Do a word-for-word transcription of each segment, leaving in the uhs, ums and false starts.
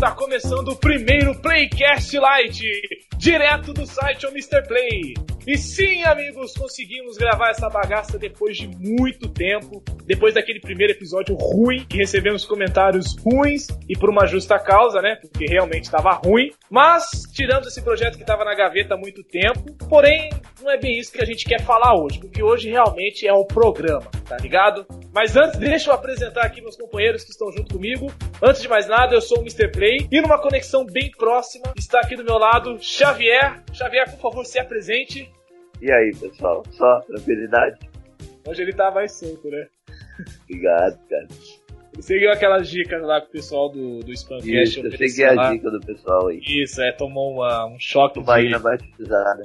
Está começando o primeiro Playcast Lite, direto do site O mister Play. E sim, amigos, conseguimos gravar essa bagaça depois de muito tempo, depois daquele primeiro episódio ruim, que recebemos comentários ruins, e por uma justa causa, né, porque realmente estava ruim, mas tiramos esse projeto que estava na gaveta há muito tempo, porém, não é bem isso que a gente quer falar hoje, porque hoje realmente é o programa, tá ligado? Mas antes, deixa eu apresentar aqui meus companheiros que estão junto comigo. Antes de mais nada, eu sou o mister Play, e numa conexão bem próxima, está aqui do meu lado, Xavier. Xavier, por favor, se apresente. E aí, pessoal? Só tranquilidade? Hoje ele tá mais solto, né? Obrigado, cara. Ele seguiu aquelas dicas lá com o pessoal do, do Spamcast. Isso, eu segui a lá. dica do pessoal aí. Isso, é, tomou uma, um choque de... Bahia batizada.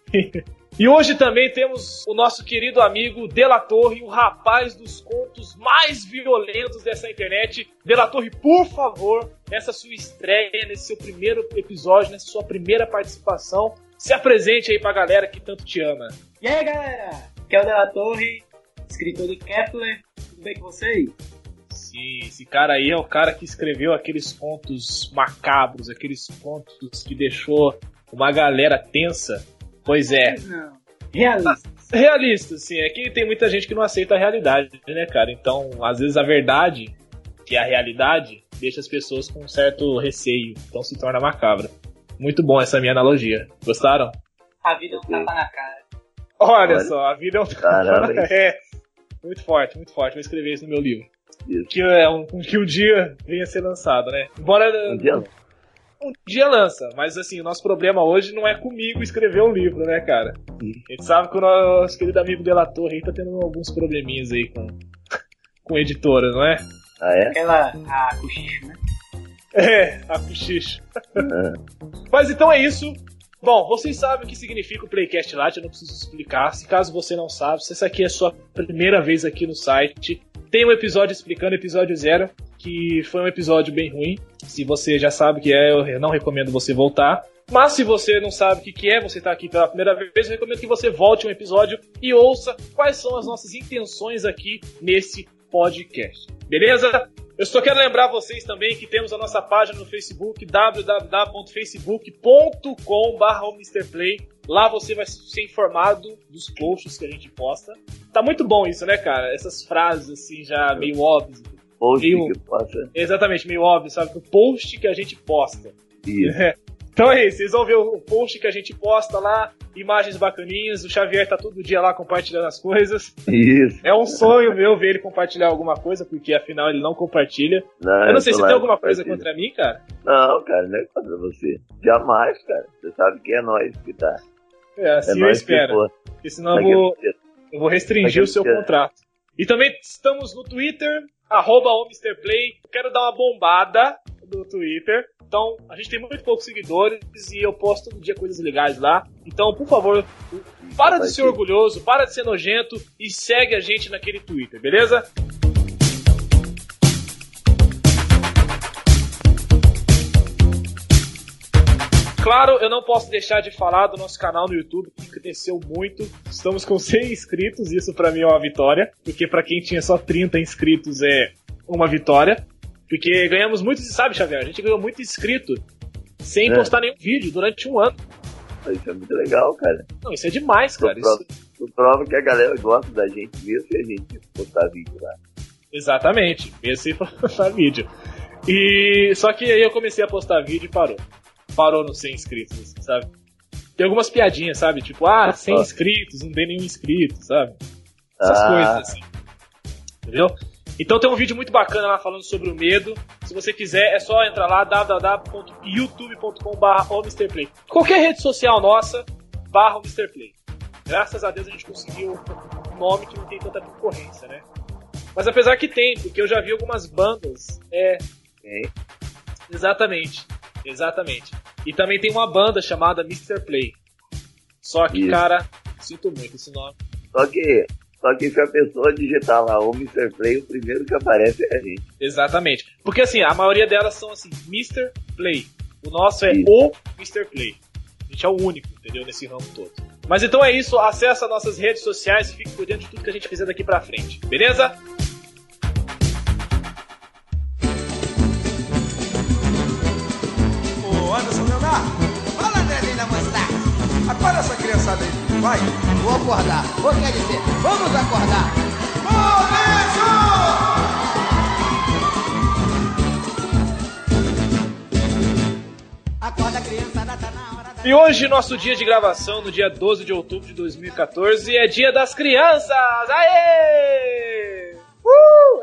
E hoje também temos o nosso querido amigo Dela Torre, o rapaz dos contos mais violentos dessa internet. Dela Torre, por favor, nessa sua estreia, nesse seu primeiro episódio, nessa sua primeira participação, se apresente aí pra galera que tanto te ama. E aí, galera? Aqui é o Dela Torre, escritor de Kepler. Tudo bem com vocês? Sim, esse cara aí é o cara que escreveu aqueles contos macabros, aqueles contos que deixou uma galera tensa. Pois é. Não. Realista. Realista, sim. É que tem muita gente que não aceita a realidade, né, cara? Então, às vezes a verdade, que é a realidade, deixa as pessoas com um certo receio. Então se torna macabra. Muito bom essa minha analogia. Gostaram? A vida é um tapa na cara. Olha, Olha só, a vida é um tapa na cara. É. Muito forte, muito forte. Vou escrever isso no meu livro. Isso. Que, é um, que um dia venha a ser lançado, né? Embora... Um dia Um dia lança, mas assim, o nosso problema hoje não é comigo escrever um livro, né, cara? Sim. A gente sabe que o nosso querido amigo Dela Torre aí tá tendo alguns probleminhas aí com, com editora, não é? Ah, é? Aquela, a cochicho, né? É, a cochicho. Mas então é isso. Bom, vocês sabem o que significa o Playcast Lite, eu não preciso explicar. Se caso você não sabe, se essa aqui é a sua primeira vez aqui no site, tem um episódio explicando, episódio zero, que foi um episódio bem ruim. Se você já sabe o que é, eu não recomendo você voltar. Mas se você não sabe o que é, você está aqui pela primeira vez, eu recomendo que você volte um episódio e ouça quais são as nossas intenções aqui nesse podcast. Beleza? Eu só quero lembrar vocês também que temos a nossa página no Facebook, w w w ponto facebook ponto com barra o mister Play. Lá você vai ser informado dos posts que a gente posta. Tá muito bom isso, né, cara? Essas frases assim já meio óbvias. Post meio... que posta. Exatamente, meio óbvio, sabe? O post que a gente posta. Isso. Então é isso, vocês vão ver o post que a gente posta lá, imagens bacaninhas, o Xavier tá todo dia lá compartilhando as coisas. Isso. É um sonho meu ver ele compartilhar alguma coisa, porque afinal ele não compartilha. Não, eu não sei se lá, tem alguma coisa contra mim, cara. Não, cara, não é contra você. Jamais, cara. Você sabe que é nós que tá. É, assim é eu espero. Porque senão eu vou, eu vou restringir o seu contrato. E também estamos no Twitter, arroba o mister Play. Quero dar uma bombada no Twitter. Então, a gente tem muito poucos seguidores e eu posto todo dia coisas legais lá. Então, por favor, para de ser orgulhoso, para de ser nojento e segue a gente naquele Twitter, beleza? Claro, eu não posso deixar de falar do nosso canal no YouTube, que cresceu muito. Estamos com cem inscritos, isso pra mim é uma vitória. Porque pra quem tinha só trinta inscritos é uma vitória. Porque ganhamos muito, sabe, Xavier? A gente ganhou muito inscrito sem é. postar nenhum vídeo durante um ano. Isso é muito legal, cara. Não, isso é demais, cara. Tu prova, isso... tu prova que a galera gosta da gente mesmo se a gente postar vídeo lá. Exatamente, mesmo sem postar vídeo. E só que aí eu comecei a postar vídeo e parou. Parou nos cem inscritos, assim, sabe? Tem algumas piadinhas, sabe? Tipo, ah, cem inscritos, não tem nenhum inscrito, sabe? Essas ah. coisas assim. Entendeu? Então tem um vídeo muito bacana lá falando sobre o medo. Se você quiser, é só entrar lá, w w w ponto youtube ponto com barra o mister Play. Qualquer rede social nossa, barra o mister Play. Graças a Deus a gente conseguiu um nome que não tem tanta concorrência, né? Mas apesar que tem, porque eu já vi algumas bandas. É. É. Exatamente. Exatamente. E também tem uma banda chamada mister Play. Só que, Isso. cara, sinto muito esse nome. Só que... Só que se a pessoa digitar lá o mister Play, o primeiro que aparece é a gente. Exatamente. Porque assim, a maioria delas são assim, mister Play. O nosso é Isso. o mister Play. A gente é o único, entendeu? Nesse ramo todo. Mas então é isso, acessa nossas redes sociais e fique por dentro de tudo que a gente fizer daqui pra frente. Beleza? Acorda essa criançada aí, vai. Vou acordar, vou quer dizer, vamos acordar. Acorda, criançada, tá na hora da... E hoje, nosso dia de gravação, no dia doze de outubro de dois mil e quatorze, é dia das crianças! Aê! Uh!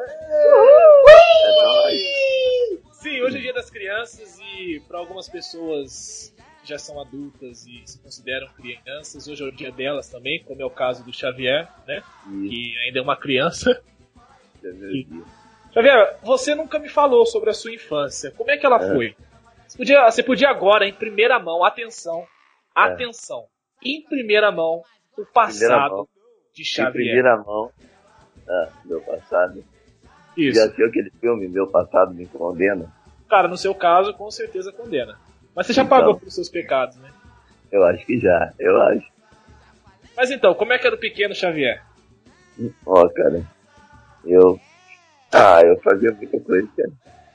Uh! Sim, hoje é dia das crianças e para algumas pessoas que já são adultas e se consideram crianças, hoje é o dia delas também, como é o caso do Xavier, né? Que ainda é uma criança. E... Xavier, você nunca me falou sobre a sua infância. Como é que ela é. foi? Você podia, você podia agora, em primeira mão, atenção, é. atenção, em primeira mão, o passado mão. de Xavier. Em primeira mão, ah, meu passado. Isso. Já assistiu aquele filme, Meu Passado Me Condena? Cara, no seu caso, com certeza condena. Mas você já então, pagou pelos seus pecados, né? Eu acho que já, eu acho. Mas então, como é que era o pequeno Xavier? Ó, oh, cara, eu... Ah, eu fazia muita coisa, cara.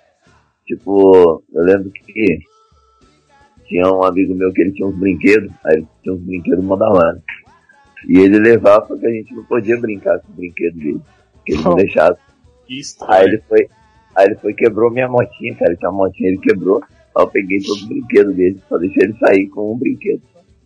Tipo, eu lembro que tinha um amigo meu que ele tinha uns brinquedos, aí ele tinha uns brinquedos mó da hora. E ele levava porque a gente não podia brincar com o brinquedo dele, porque ele não deixava. Isso, aí ele foi, aí ele foi e quebrou minha motinha, cara, ele tinha uma motinha, ele quebrou, aí eu peguei todos os brinquedos dele, só deixei ele sair com um brinquedo.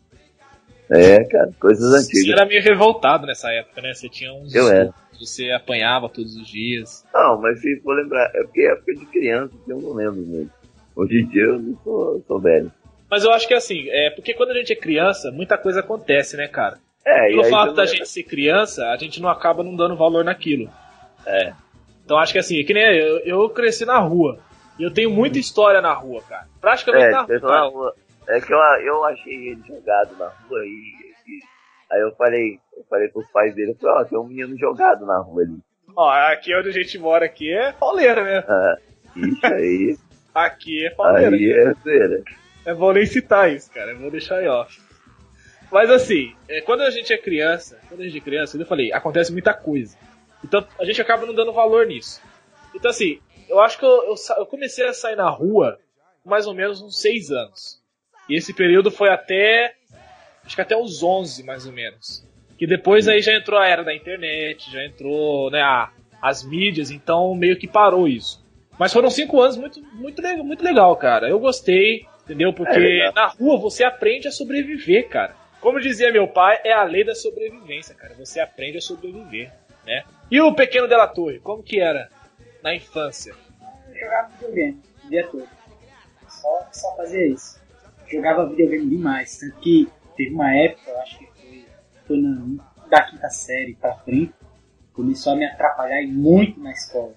É, cara, coisas antigas. Você era meio revoltado nessa época, né? Você tinha uns... Eu era. Você apanhava todos os dias. Não, mas se for lembrar, é porque é época de criança, eu não lembro mesmo. Hoje em dia eu não sou, sou velho. Mas eu acho que é assim, é porque quando a gente é criança, muita coisa acontece, né, cara? É, Pelo e fato da é... gente ser criança, a gente não acaba não dando valor naquilo. É. Então acho que assim, é que nem eu, eu cresci na rua. E eu tenho muita história na rua, cara. Praticamente é, na rua. Na rua. É que eu, eu achei ele jogado na rua e, e aí eu falei, eu falei pros pais dele, eu falei, ó, oh, tem um menino jogado na rua ali. Ó, aqui onde a gente mora aqui é pauleira mesmo. Ah, isso aí. Aqui é pauleira. Aí é feira. É bom nem citar isso, cara. Eu vou deixar aí off. Mas assim, é, quando a gente é criança, quando a gente é criança, eu falei, acontece muita coisa. Então a gente acaba não dando valor nisso. Então assim, eu acho que eu, eu, eu comecei a sair na rua com mais ou menos uns seis anos. E esse período foi até, acho que até uns onze, mais ou menos. Que depois aí já entrou a era da internet, já entrou, né, a, as mídias, então meio que parou isso. Mas foram cinco anos muito, muito, muito legal, cara. Eu gostei, entendeu? Porque é na rua você aprende a sobreviver, cara. Como dizia meu pai, é a lei da sobrevivência, cara. Você aprende a sobreviver, né? E o pequeno Della Torre, como que era na infância? Eu jogava videogame o dia todo. Só, só fazia isso. Jogava videogame demais. Tanto que teve uma época, eu acho que foi, foi na, da quinta série pra frente, começou a me atrapalhar muito na escola.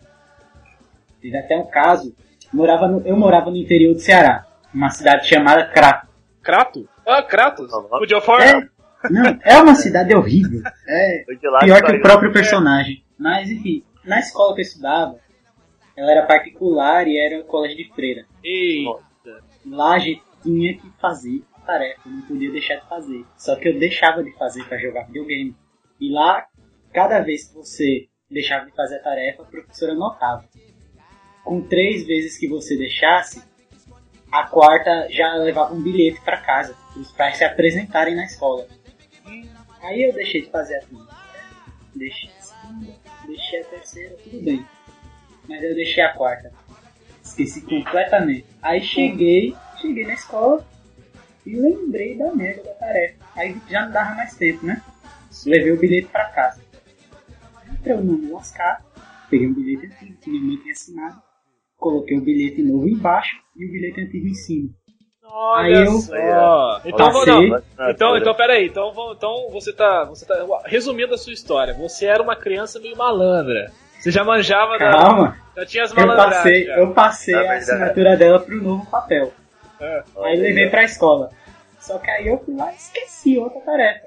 Teve até um caso, morava no, eu morava no interior do Ceará, uma cidade chamada Crato. Crato? Ah, Kratos. Podia é, não, é uma cidade horrível. É pior que o próprio personagem. Mas enfim, na escola que eu estudava, ela era particular e era um colégio de freira. Eita. Lá a gente tinha que fazer tarefa, eu não podia deixar de fazer. Só que eu deixava de fazer para jogar videogame. E lá, cada vez que você deixava de fazer a tarefa, a professora notava. Com três vezes que você deixasse, a quarta já levava um bilhete para casa, para os pais se apresentarem na escola. Aí eu deixei de fazer a primeira, deixei a segunda, deixei a terceira, tudo bem. Mas eu deixei a quarta. Esqueci completamente. Aí cheguei, cheguei na escola e lembrei da merda da tarefa. Aí já não dava mais tempo, né? Levei o bilhete para casa. Aí pra eu não me lascar, peguei um bilhete antigo que minha mãe tinha assinado. Coloquei o bilhete novo embaixo e o bilhete antigo em cima. Olha aí eu só. Então, vou, não. então, então, peraí. Então, então você tá, você tá. Resumindo a sua história, você era uma criança meio malandra. Você já manjava. Calma. Da, já tinha as malandragens. Eu passei, já. eu passei a assinatura dela pro novo papel. É. Aí levei pra escola. Só que aí eu fui lá e esqueci outra tarefa.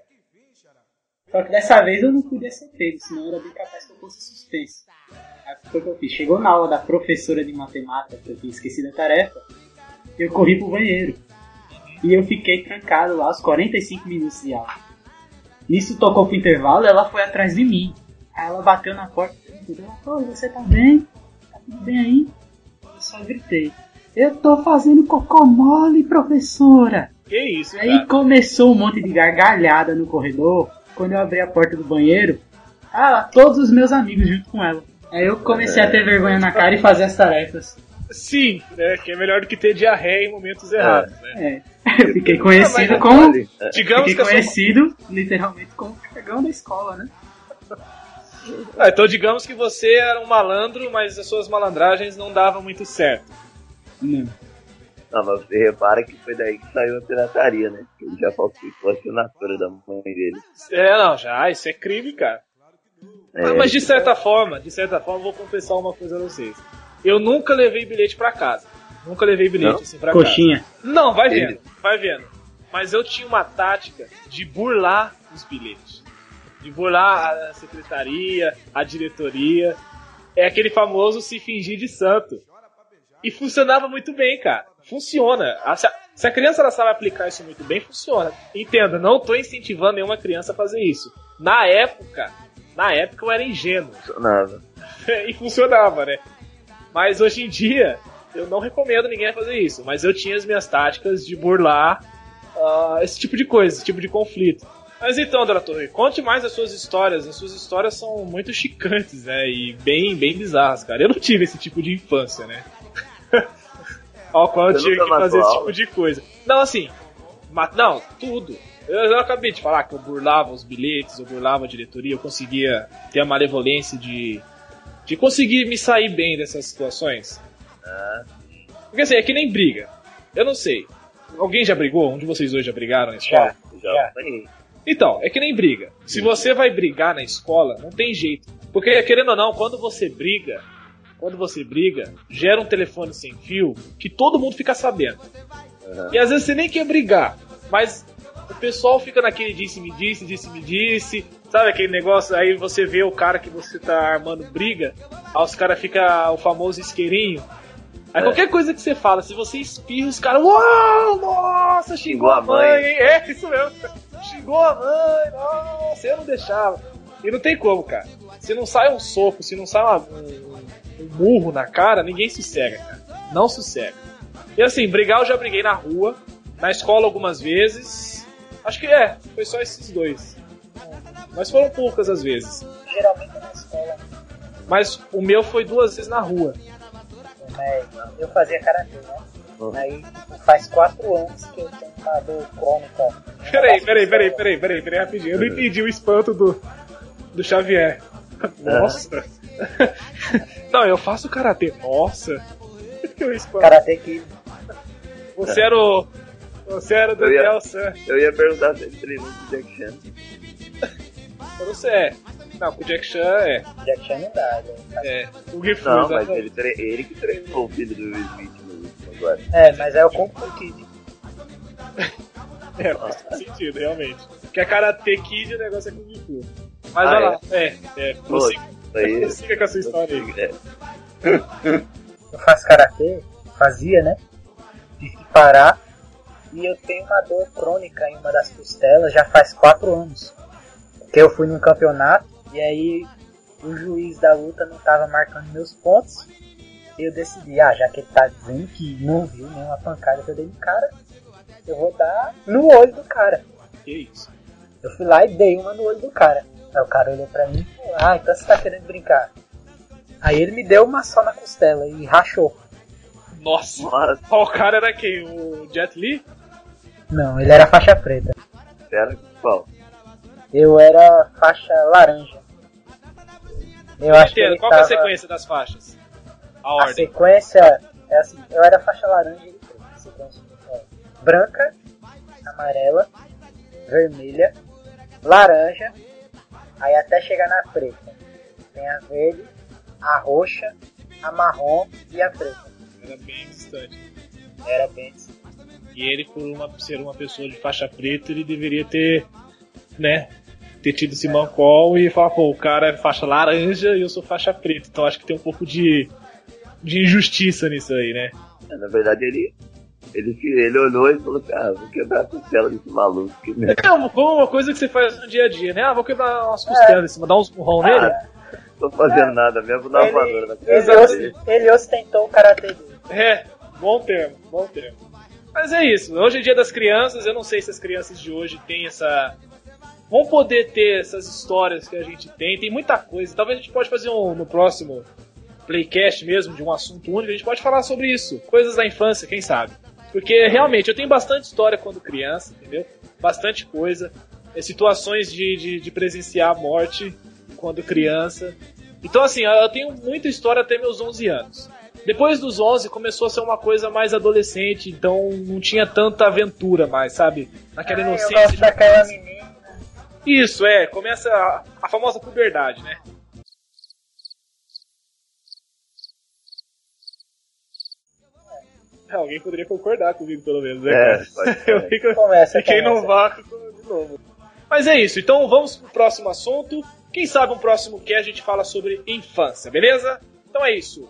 Só que dessa vez eu não podia ser pego, senão era bem capaz que eu fosse suspenso. Aí foi o que eu fiz. Chegou na aula da professora de matemática, que eu tinha esquecido a tarefa, eu corri pro banheiro. E eu fiquei trancado lá os quarenta e cinco minutos de aula. Nisso tocou pro intervalo, ela foi atrás de mim. Aí ela bateu na porta. Ela falou, você tá bem? Tá tudo bem aí? Eu só gritei. Eu tô fazendo cocô mole, professora. Que isso, Aí cara. começou um monte de gargalhada no corredor. Quando eu abri a porta do banheiro, ah, lá, todos os meus amigos junto com ela. Aí eu comecei a ter vergonha na cara e fazer as tarefas. Sim, né? Que é melhor do que ter diarreia em momentos errados, né? É, eu fiquei conhecido Mas, como... Digamos Fiquei que a sua... conhecido, literalmente, como cagão da escola, né? Ah, então digamos que você era um malandro, mas as suas malandragens não davam muito certo. Não. Não, mas você repara que foi daí que saiu a pirataria, né? Que ele já falsificou a assinatura da mãe dele. É, não, já, isso é crime, cara. É, Ah, mas de certa forma, de certa forma, vou confessar uma coisa a vocês. Eu nunca levei bilhete pra casa. Nunca levei bilhete Não? assim pra Coxinha. casa. Não, vai vendo, Ele- vai vendo. Mas eu tinha uma tática de burlar os bilhetes. De burlar a secretaria, a diretoria. É aquele famoso se fingir de santo. E funcionava muito bem, cara. Funciona. A- Se a, se a criança ela sabe aplicar isso muito bem, funciona. Entenda, não tô incentivando nenhuma criança a fazer isso. Na época, na época eu era ingênuo. funcionava. E funcionava, né? Mas hoje em dia, eu não recomendo ninguém fazer isso. Mas eu tinha as minhas táticas de burlar uh, esse tipo de coisa, esse tipo de conflito. Mas então, Dona Torre, conte mais as suas histórias. As suas histórias são muito chicantes, né? E bem, bem bizarras, cara. Eu não tive esse tipo de infância, né? Ao qual eu Você tinha nunca que fazer matou esse aula? tipo de coisa. Não, assim, ma- não, tudo. Eu, eu acabei de falar que eu burlava os bilhetes, eu burlava a diretoria, eu conseguia ter a malevolência de, de conseguir me sair bem dessas situações. Porque assim, é que nem briga. Eu não sei. Alguém já brigou? Um de vocês dois já brigaram na escola? Já, Já. apanhei. Então, é que nem briga. Se você vai brigar na escola, não tem jeito. Porque, querendo ou não, quando você briga, quando você briga, gera um telefone sem fio que todo mundo fica sabendo. Uhum. E às vezes você nem quer brigar, mas o pessoal fica naquele disse-me disse, disse-me disse, sabe aquele negócio? Aí você vê o cara que você tá armando briga, aí os caras ficam o famoso isqueirinho. Aí É. qualquer coisa que você fala, se você espirra, os caras, uau, nossa, xingou a mãe, hein? É, isso mesmo. Xingou a mãe, nossa, eu não deixava. E não tem como, cara. Se não sai um soco, se não sai uma, um, um murro na cara, ninguém sossega, cara. Não sossega. E assim, brigar eu já briguei na rua, na escola algumas vezes. Acho que é, foi só esses dois. Mas foram poucas as vezes. Geralmente é na escola, Mas o meu foi duas vezes na rua. né? Eu fazia karatê, né? Uhum. Aí faz quatro anos que eu tenho uma dor crônica. Peraí, peraí, peraí, peraí, peraí, peraí, rapidinho. Eu não entendi o espanto do, do Xavier. Nossa. Não, eu faço karatê. Nossa. Que o espanto. Karatê que Você era o. Você era o Eu ia- Daniel San. Eu ia perguntar se ele treinou com o Jack Chan. Você é. Não, com o Jack Chan é. já tinha me dado. É. O Gifu, Não, mas exatamente. ele, tre... ele que treinou o filho do Will Smith no último agora. É, mas é o Kung Fu Kid. É, faz sentido, realmente. Porque a Karate Kid o negócio é com o Gifu. Mas Ah, olha é? lá. É, é. Pô, Prossiga, isso aí. prossiga com a sua história aí. É. Eu faço karatê, fazia, né? Tive que parar. E eu tenho uma dor crônica em uma das costelas já faz quatro anos. Porque eu fui num campeonato e aí o juiz da luta não tava marcando meus pontos. E eu decidi, ah, já que ele tá dizendo que não viu nenhuma pancada que eu dei no cara, eu vou dar no olho do cara. Que isso? Eu fui lá e dei uma no olho do cara. Aí o cara olhou pra mim e falou, ah, então você tá querendo brincar. Aí ele me deu uma só na costela e rachou. Nossa. Nossa, Ó, o cara era quem? O Jet Li? Não, ele era faixa preta. espera, qual? Eu era faixa laranja. Eu acho que Entendo. ele Qual que é a tava... sequência das faixas? A A ordem. sequência é assim, eu era faixa laranja e ele preta. A sequência é branca, amarela, vermelha, laranja, aí até chegar na preta. Tem a verde, a roxa, a marrom e a preta. Era bem distante. Era bem assim. E ele, por uma, ser uma pessoa de faixa preta, ele deveria ter, né, ter tido esse mancol e falar, pô, o cara é faixa laranja e eu sou faixa preta. Então acho que tem um pouco de, de injustiça nisso aí, né? É, na verdade, ele, ele, ele olhou e falou assim, ah, vou quebrar a costela desse maluco. Que merda. É como uma coisa que você faz no dia a dia, né? Ah, vou quebrar umas costelas em cima, dar uns murrão nele. Ah, tô fazendo nada mesmo, vou dar uma voadora Ele, na ele, cabeça os- dele. ele ostentou o karatê dele. É, bom termo, bom termo. Mas é isso, hoje é dia das crianças, eu não sei se as crianças de hoje têm essa... vão poder ter essas histórias que a gente tem, tem muita coisa. Talvez a gente pode fazer um, no próximo Playcast mesmo, de um assunto único, a gente pode falar sobre isso, coisas da infância, quem sabe. Porque realmente eu tenho bastante história quando criança, entendeu? Bastante coisa, é, situações de, de, de presenciar a morte quando criança. Então assim, eu tenho muita história até meus onze anos. Depois dos onze começou a ser uma coisa mais adolescente, então não tinha tanta aventura mais, sabe? Naquela Ah, inocência. eu gosto de daquela criança. menina. Isso, é, começa a, a famosa puberdade, né? É, alguém poderia concordar comigo, pelo menos, né, É, cara? pode ser. Eu fico, Começa, fiquei começa. no vácuo de novo. Mas é isso, então vamos pro próximo assunto. Quem sabe um próximo que a gente fala sobre infância, beleza? Então é isso.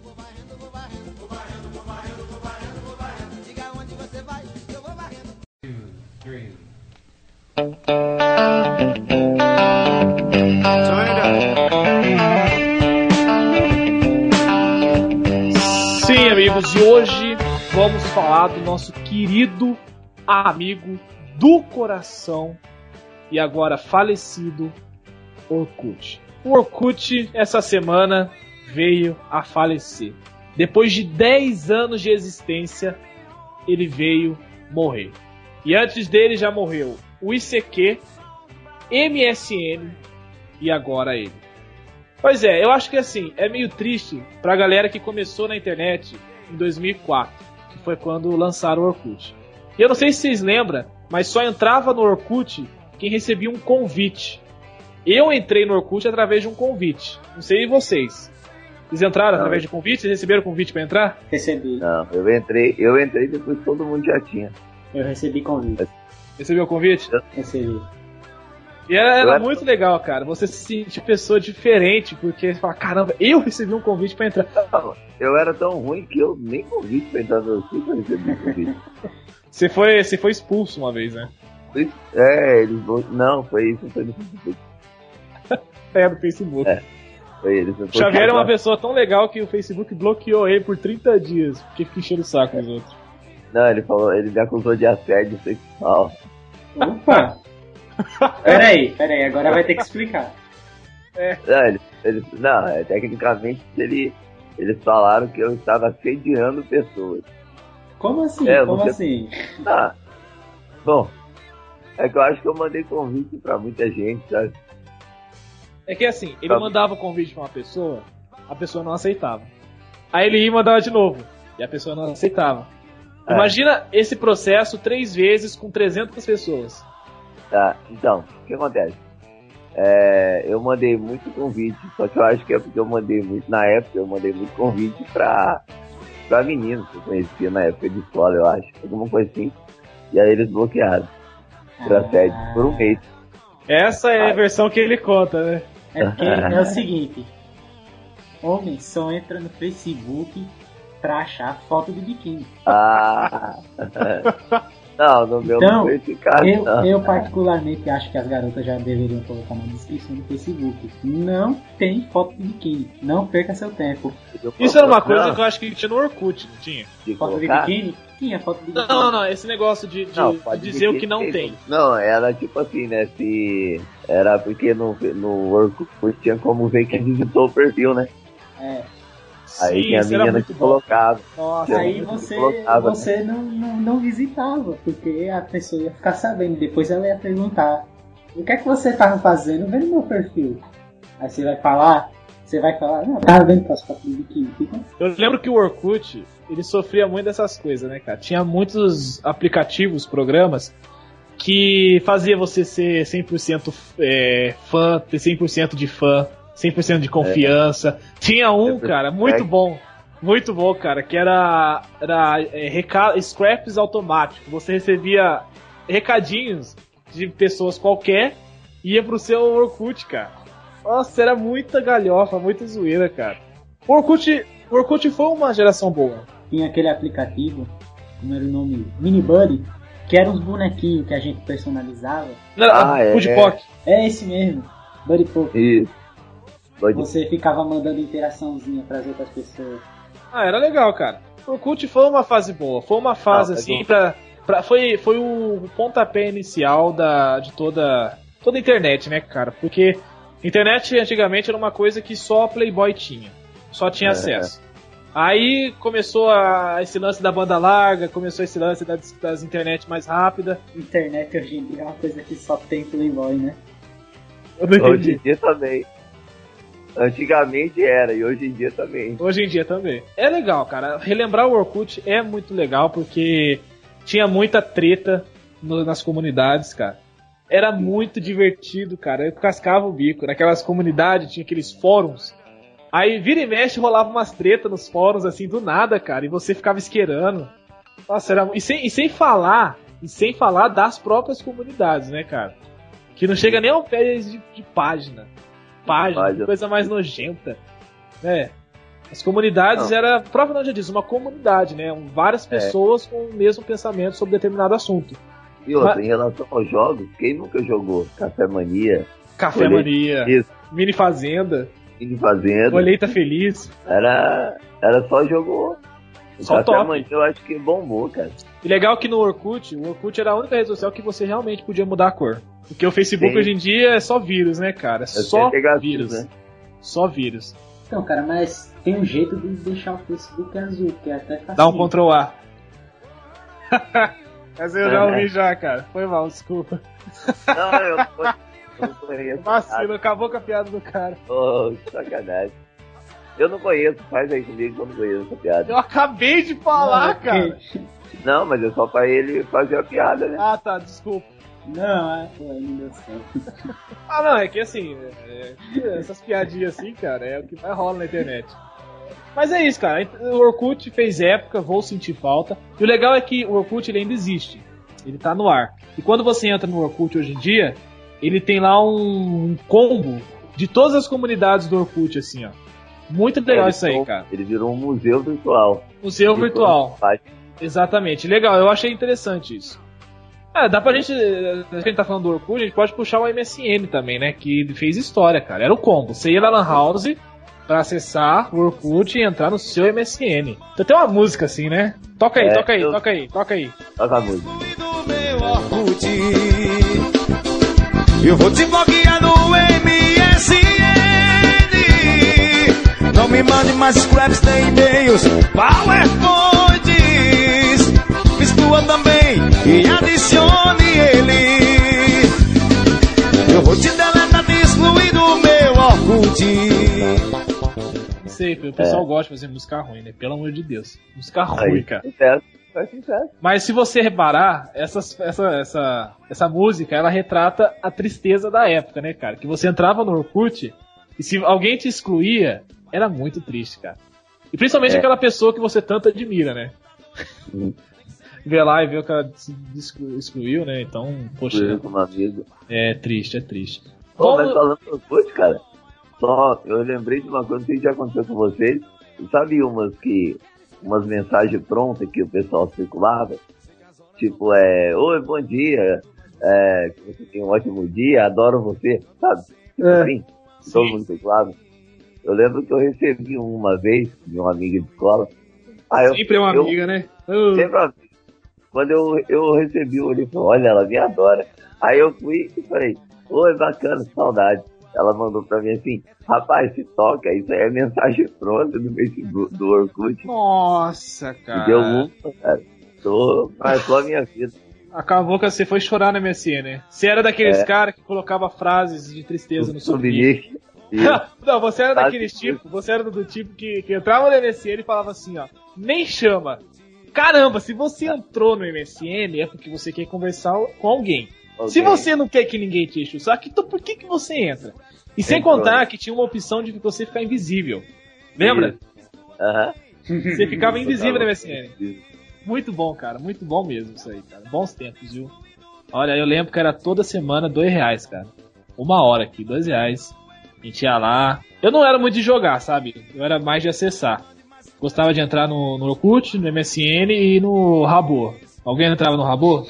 Sim, amigos, e hoje vamos falar do nosso querido amigo do coração e agora falecido Orkut. O Orkut, essa semana, veio a falecer. Depois de dez anos de existência, ele veio morrer. E antes dele já morreu o I C Q, M S N e agora ele. Pois é, eu acho que assim, é meio triste pra galera que começou na internet em dois mil e quatro, que foi quando lançaram o Orkut. E eu não sei se vocês lembram, mas só entrava no Orkut quem recebia um convite. Eu entrei no Orkut através de um convite. Não sei vocês. Vocês entraram Não. através de convite? Vocês receberam convite pra entrar? Recebi. Não, eu entrei, eu entrei depois que todo mundo já tinha. Eu recebi convite. Recebeu o convite? Recebi. E era, era Eu era- muito legal, cara. Você se sente pessoa diferente, porque você fala, caramba, eu recebi um convite pra entrar. Não, eu era tão ruim que eu nem convite pra entrar no Orkut, eu recebi convite. Você foi, você foi expulso uma vez, né? Foi- É, eles vão- não, foi isso, foi no Facebook. É, do Facebook. É. Foi eles. O Xavier é uma pessoa tão legal que o Facebook bloqueou ele por trinta dias, porque fica enchendo o saco dos outros. Não, ele falou, ele me acusou de assédio sexual. Opa! Peraí, peraí, agora vai ter que explicar. Não, eles, eles, não é, tecnicamente ele, eles falaram que eu estava assediando pessoas. Como assim? É, eu Como nunca- assim? Ah, bom, é que eu acho que eu mandei convite pra muita gente, sabe? É que assim, ele Tá. mandava o convite pra uma pessoa, a pessoa não aceitava. Aí ele ia e mandava de novo, e a pessoa não aceitava. É. Imagina esse processo três vezes com trezentas pessoas. Tá, então, o que acontece? É, eu mandei muito convite, só que eu acho que é porque eu mandei muito, na época, eu mandei muito convite pra, pra meninos que eu conhecia na época de escola, eu acho, alguma coisa assim. E aí eles bloquearam, por assédio, por um mês. Essa é a Ai. versão que ele conta, né? É porque é o seguinte: homem só entra no Facebook pra achar foto de biquíni. Ah, não, no meu Então, não foi esse caso, Eu, não. eu particularmente acho que as garotas já deveriam colocar na descrição do Facebook. Não tem foto de biquíni. Não perca seu tempo. Isso era uma Não, coisa que eu acho que tinha no Orkut, não tinha? de Foto de colocar? biquíni? Tinha foto de biquíni. Não, não, não, esse negócio de, de- Não, de pode dizer o que não tem. tem. Não, era tipo assim, né? Se. Era porque no, no Orkut tinha como ver quem visitou o perfil, né? É. Aí Sim, tinha a isso era menina muito que bom. colocava. Nossa, Aí muito você, colocava, né? você não, não, não visitava, porque a pessoa ia ficar sabendo. Depois ela ia perguntar: o que é que você tava fazendo vendo meu perfil? Aí você vai falar, você vai falar, não, eu tava vendo as fotos de biquíni. Fica- eu lembro que o Orkut, ele sofria muito dessas coisas, né, cara? Tinha muitos aplicativos, programas, que fazia você ser cem por cento é, fã, ter cem por cento de fã, cem por cento de confiança. Tinha um, cara, muito bom. Muito bom, cara, que era, era é, reca- scraps automáticos. Você recebia recadinhos de pessoas qualquer e ia pro seu Orkut, cara. Nossa, era muita galhofa, muita zoeira, cara. O Orkut, o Orkut foi uma geração boa. Tinha aquele aplicativo, como era o nome? Minibuddy, que eram uns bonequinhos que a gente personalizava. Não, Ah, é. Buddypock. É esse mesmo, Buddy Pop. Isso. Pode- Você ficava mandando interaçãozinha pras outras pessoas. Ah, era legal, cara. O Orkut foi uma fase boa, foi uma fase Não, assim não. pra, pra. Foi, foi o pontapé inicial da, de toda, toda a internet, né, cara? Porque internet antigamente era uma coisa que só Playboy tinha, só tinha É. acesso. Aí começou a, esse lance da banda larga, começou esse lance das, das internet mais rápida. Internet hoje em dia é uma coisa que só tem Playboy, né? Eu não Hoje em entendi. dia também. Antigamente era, e hoje em dia também. Hoje em dia também. É legal, cara. Relembrar o Orkut é muito legal, porque tinha muita treta no- nas comunidades, cara. Era muito divertido, cara. Eu cascava o bico. Naquelas comunidades tinha aqueles fóruns. Aí vira e mexe rolava umas tretas nos fóruns, assim, do nada, cara. E você ficava esquerando. Nossa, era... E sem, e sem falar, e sem falar das próprias comunidades, né, cara? Que não chega nem ao pé de, de página. Página, Página. que coisa mais nojenta. Né? As comunidades Não. era, provavelmente já diz, uma comunidade, né? Um, Várias pessoas com o mesmo pensamento sobre determinado assunto. E outra, Mas- em relação aos jogos, quem nunca jogou Café Mania, Café Olhei- Mania, isso, Mini Fazenda, Mini Fazenda, Colheita Feliz. era, era só jogo. O Só Café top. Mania eu acho que bombou, cara. E legal que no Orkut, o Orkut era a única rede social que você realmente podia mudar a cor. Porque o Facebook Sim. hoje em dia é só vírus, né, cara? É só pegar vírus. né? Só vírus. Então, cara, mas tem um jeito de deixar o Facebook azul, que é até fácil. Dá um Ctrl A. Mas eu já É. ouvi já, cara. Foi mal, desculpa. Não, eu não conheço. Eu não conheço. Vacilo, acabou com a piada do cara. Oh, que sacanagem. Eu não conheço, faz aí comigo que eu não conheço essa piada. Eu acabei de falar, cara. Não, mas é só pra ele fazer a piada, né? Ah, tá, desculpa. Não, é, pô, não deu certo. Ah, não, é que assim, é- é- essas piadinhas assim, cara, é o que mais rola na internet. Mas é isso, cara. O Orkut fez época, vou sentir falta. E o legal é que o Orkut ele ainda existe. Ele tá no ar. E quando você entra no Orkut hoje em dia, ele tem lá um combo de todas as comunidades do Orkut, assim, ó. Muito legal Ele isso aí, virou- cara. Ele virou um museu virtual. Museu De virtual. todas as Exatamente. Legal, eu achei interessante isso. É, dá pra gente. Já que a gente tá falando do Orkut, a gente pode puxar o M S N também, né? Que fez história, cara. Era o combo. Você ia na Lan House pra acessar o Orkut e entrar no seu M S N. Então tem uma música assim, né? Toca aí, É, toca aí, eu- toca aí, toca aí. Toca a música. do meu Orkut. Eu vou te bloquear no M S N. Não me mande mais scraps nem e-mails, PowerPoints. Exclua também e adicione ele. Eu vou te deletar e excluir do meu Orkut. Não sei, o pessoal gosta de fazer música ruim, né? Pelo amor de Deus. Música ruim, Aí, cara. sucesso. Faz sucesso. Mas se você reparar, essas, essa, essa, essa música, ela retrata a tristeza da época, né, cara? Que você entrava no Orkut e se alguém te excluía, era muito triste, cara. E principalmente É. aquela pessoa que você tanto admira, né? Hum. Ver lá e ver que ela se exclu- excluiu, né? Então, poxa, Fui com um amigo. é triste, é triste. Pô, mas Vamos- falando do Orkut, cara, só eu lembrei de uma coisa que já aconteceu com vocês. Sabe umas que. Umas mensagens prontas que o pessoal circulava? Tipo, é. Oi, bom dia. É, que você tem um ótimo dia, adoro você, sabe? Tipo É. assim, todo mundo circulava. Eu lembro que eu recebi uma vez de uma amiga de escola. Aí eu- Sempre é uma eu- amiga, né? Uh, Sempre uma- Quando eu, eu recebi, eu olhei e falei, olha, ela me adora. Aí eu fui e falei, oi, bacana, saudade. Ela mandou pra mim assim, rapaz, se toca, isso aí é mensagem pronta do Facebook, do Orkut. Nossa, Me cara. deu um, cara. Tô, marcou a minha vida. Acabou que você foi chorar na M S N, né? Você era daqueles É. caras que colocava frases de tristeza no subnick. Subnick. Isso. Não, você era Tá, daqueles sim. tipo, você era do tipo que, que entrava no M S N e falava assim, ó, nem chama. Caramba, se você entrou no M S N é porque você quer conversar com alguém. Se Ok. você não quer que ninguém te enche o saco, então por que, que você entra? E sem Entrou. contar que tinha uma opção de você ficar invisível. Lembra? Isso. Aham. Você ficava invisível no M S N. Isso. Muito bom, cara. Muito bom mesmo isso aí, cara. Bons tempos, viu? Olha, eu lembro que era toda semana dois reais, cara. Uma hora aqui, dois reais. A gente ia lá. Eu não era muito de jogar, sabe? Eu era mais de acessar. Gostava de entrar no, no Orkut, no M S N e no Rabo. Alguém entrava no Rabo?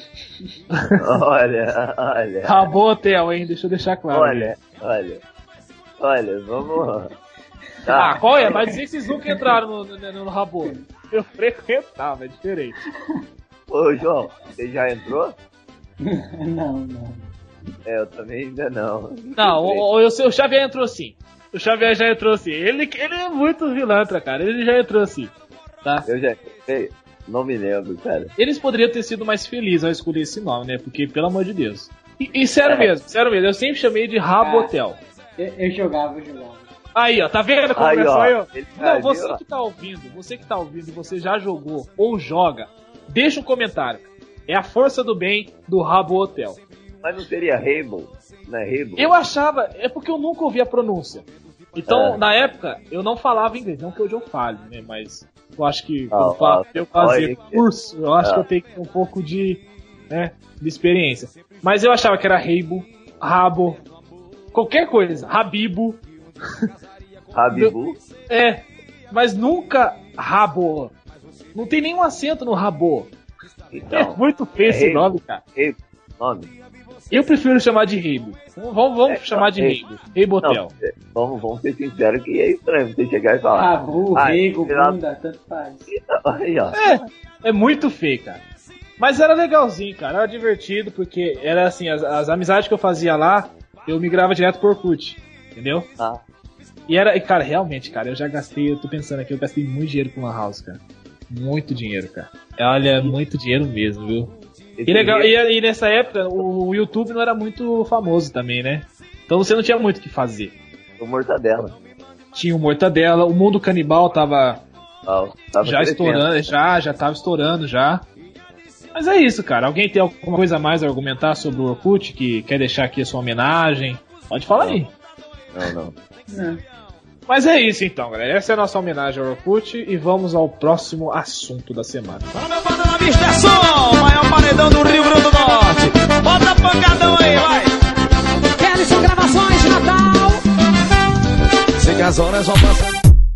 Olha, olha. Rabo Hotel, hein? Deixa eu deixar claro. Olha, olha. Olha, vamos. Ah, qual é? Vai dizer que vocês nunca entraram no, no, no Rabo. Eu frequentava, é diferente. Ô, João, você já entrou? Não, não. É, eu também ainda não. Não, o, o, o Xavier entrou sim. O Xavier já entrou sim. Ele, ele é muito pilantra, cara. Ele já entrou sim. Tá? Eu já entrei. Não me lembro, cara. Eles poderiam ter sido mais felizes ao escolher esse nome, né? Porque, pelo amor de Deus. E, e sério É. mesmo, sério mesmo. Eu sempre chamei de Rabo Ah. Hotel. Eu, eu jogava, eu jogava. Aí, ó, tá vendo como Aí, é ó, só eu? ele Não, tá você ali, ó. que tá ouvindo, você que tá ouvindo e você já jogou ou joga, deixa um comentário. É a força do bem do Rabo Hotel. Mas não seria Rainbow? Não é Rainbow? Eu achava, é porque eu nunca ouvi a pronúncia. Então, É. na época, eu não falava inglês, não que hoje eu fale, né? Mas eu acho que Ah, quando fa- ah, eu fazer olha que- curso, eu acho Ah. que eu tenho que ter um pouco de, né, de experiência. Mas eu achava que era Reibo, Rabo, qualquer coisa, Rabibo, Rabibu? é, mas nunca Rabo. Não tem nenhum acento no Rabo. É Então, muito feio é esse Reibo. nome, cara. Rainbow, nome? Eu prefiro chamar de Reibo. Vamos, vamos É, chamar de Reibo. Reibo. Reibo Não, Hotel. é, vamos, vamos ser sinceros que é estranho você chegar e falar. Rabu, Ah, rego, sei lá. bunda, tanto faz. Aí, ó. É, é muito feio, cara. Mas era legalzinho, cara. Era divertido, porque era assim, as, as amizades que eu fazia lá, eu migrava direto por Orkut, entendeu? Ah, E era, e, cara, realmente, cara, eu já gastei, eu tô pensando aqui, eu gastei muito dinheiro com Lan House, cara. Muito dinheiro, cara. Olha, muito dinheiro mesmo, viu? esse E, legal, Rainbow- e, e nessa época, o, o YouTube não era muito famoso também, né? Então você não tinha muito o que fazer. o Mortadela. Tinha o Mortadela, o Mundo Canibal tava Ó, tava já crescendo. estourando, já, já tava estourando já. Mas é isso, cara. Alguém tem alguma coisa a mais a argumentar sobre o Orkut que quer deixar aqui a sua homenagem? Pode falar aí. Não, não. Não. Mas é isso então, galera. Essa é a nossa homenagem ao Orkut e vamos ao próximo assunto da semana. Fala, meu padrão na vista é som, maior paredão do Rio Grande do Norte. Bota pancadão aí, vai. Kellyson Gravações de Natal. Sei que as horas vão passar.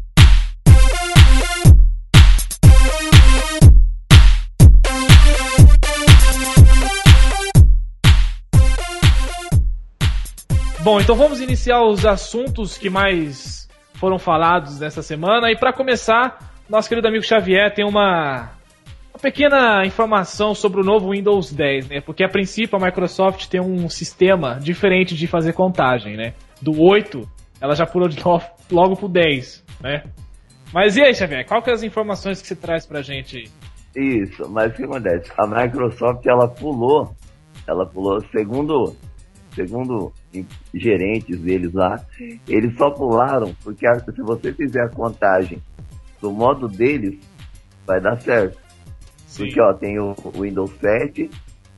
Bom, então vamos iniciar os assuntos que mais foram falados nessa semana. E para começar, nosso querido amigo Xavier tem uma, uma pequena informação sobre o novo Windows dez, né? Porque a princípio a Microsoft tem um sistema diferente de fazer contagem, né? Do oito, ela já pulou de novo, logo pro dez, né? Mas e aí, Xavier, qual que é as informações que você traz pra gente? Isso, mas o que acontece? A Microsoft, ela pulou, ela pulou, segundo, segundo gerentes deles lá, eles só pularam porque a- se você fizer a contagem do modo deles, vai dar certo. Porque, ó, tem o o Windows sete,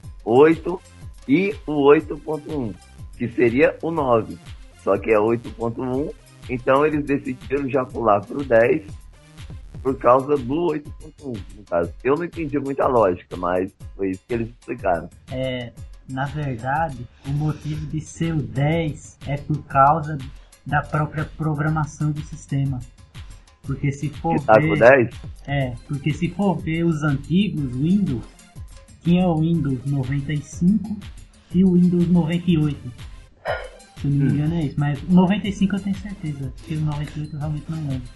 oito e o oito ponto um, que seria o nove, só que é oito ponto um, então eles decidiram já pular pro dez por causa do oito ponto um, no caso. Eu não entendi muita lógica, mas foi isso que eles explicaram. É, na verdade, o motivo de ser o dez é por causa da própria programação do sistema. Porque se for Que tá com o ver, dez? é, porque se for ver os antigos Windows, tinha o Windows noventa e cinco e o Windows noventa e oito. Se eu não me engano é isso, mas o noventa e cinco eu tenho certeza, porque o noventa e oito eu realmente não lembro.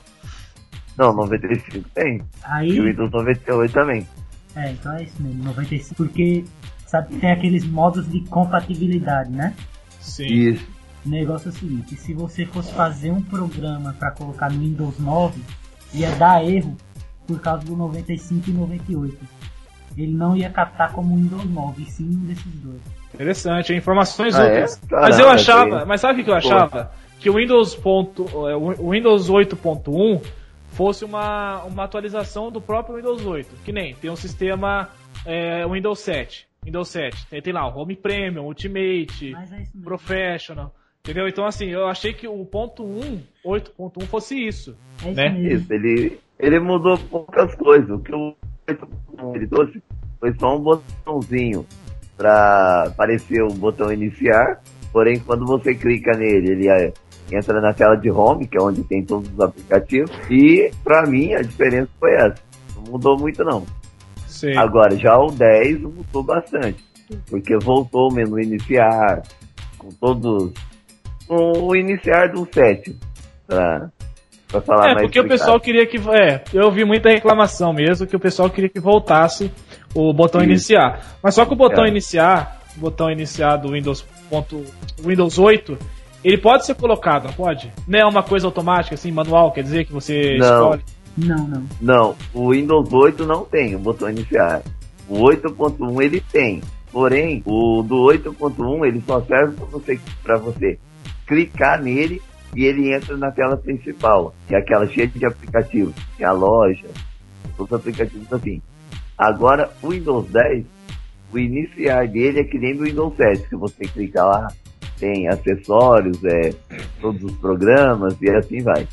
Não, noventa e cinco tem. Aí, E o Windows noventa e oito também. é, então é isso mesmo, noventa e cinco, porque sabe que tem aqueles modos de compatibilidade, né? Sim. Isso. O negócio é o seguinte, se você fosse fazer um programa para colocar no Windows nove, ia dar erro por causa do noventa e cinco e noventa e oito. Ele não ia captar como Windows nove, e sim um desses dois. Interessante, informações Ah, úteis. é? Mas eu Caramba, achava, que- mas sabe o que que eu achava? Que o Windows, ponto, é, o Windows oito ponto um fosse uma, uma atualização do próprio Windows oito. Que nem tem um sistema é, Windows sete. Windows sete. Tem, tem lá o Home Premium, Ultimate, Mas é isso mesmo. Professional. Entendeu? Então assim, eu achei que o ponto um, oito ponto um fosse isso. É isso né? mesmo. Isso, ele, ele mudou poucas coisas. O que o oito ponto um ele trouxe foi só um botãozinho para aparecer o botão iniciar. Porém, quando você clica nele, ele é, entra na tela de home, que é onde tem todos os aplicativos. E, pra mim, a diferença foi essa. Não mudou muito, não. Sim. Agora, já o dez mudou bastante. Porque voltou o menu iniciar, com todos... com o iniciar do sete. Pra, Pra falar É, mais porque o pessoal queria que. É, eu ouvi muita reclamação mesmo, que o pessoal queria que voltasse o botão Isso. iniciar. Mas só que o botão É. iniciar, o botão iniciar do Windows, ponto, Windows oito, ele pode ser colocado, não pode? Não é uma coisa automática, assim, manual, quer dizer que você Não. escolhe. Não, não. Não, o Windows oito não tem o botão iniciar. O oito ponto um ele tem. Porém, o do oito ponto um ele só serve para você, pra você clicar nele e ele entra na tela principal, que é aquela cheia de aplicativos, que é a loja, os aplicativos assim. Agora, o Windows dez, o iniciar dele é que nem do Windows sete, que você clica lá, tem acessórios, é, todos os programas e assim vai.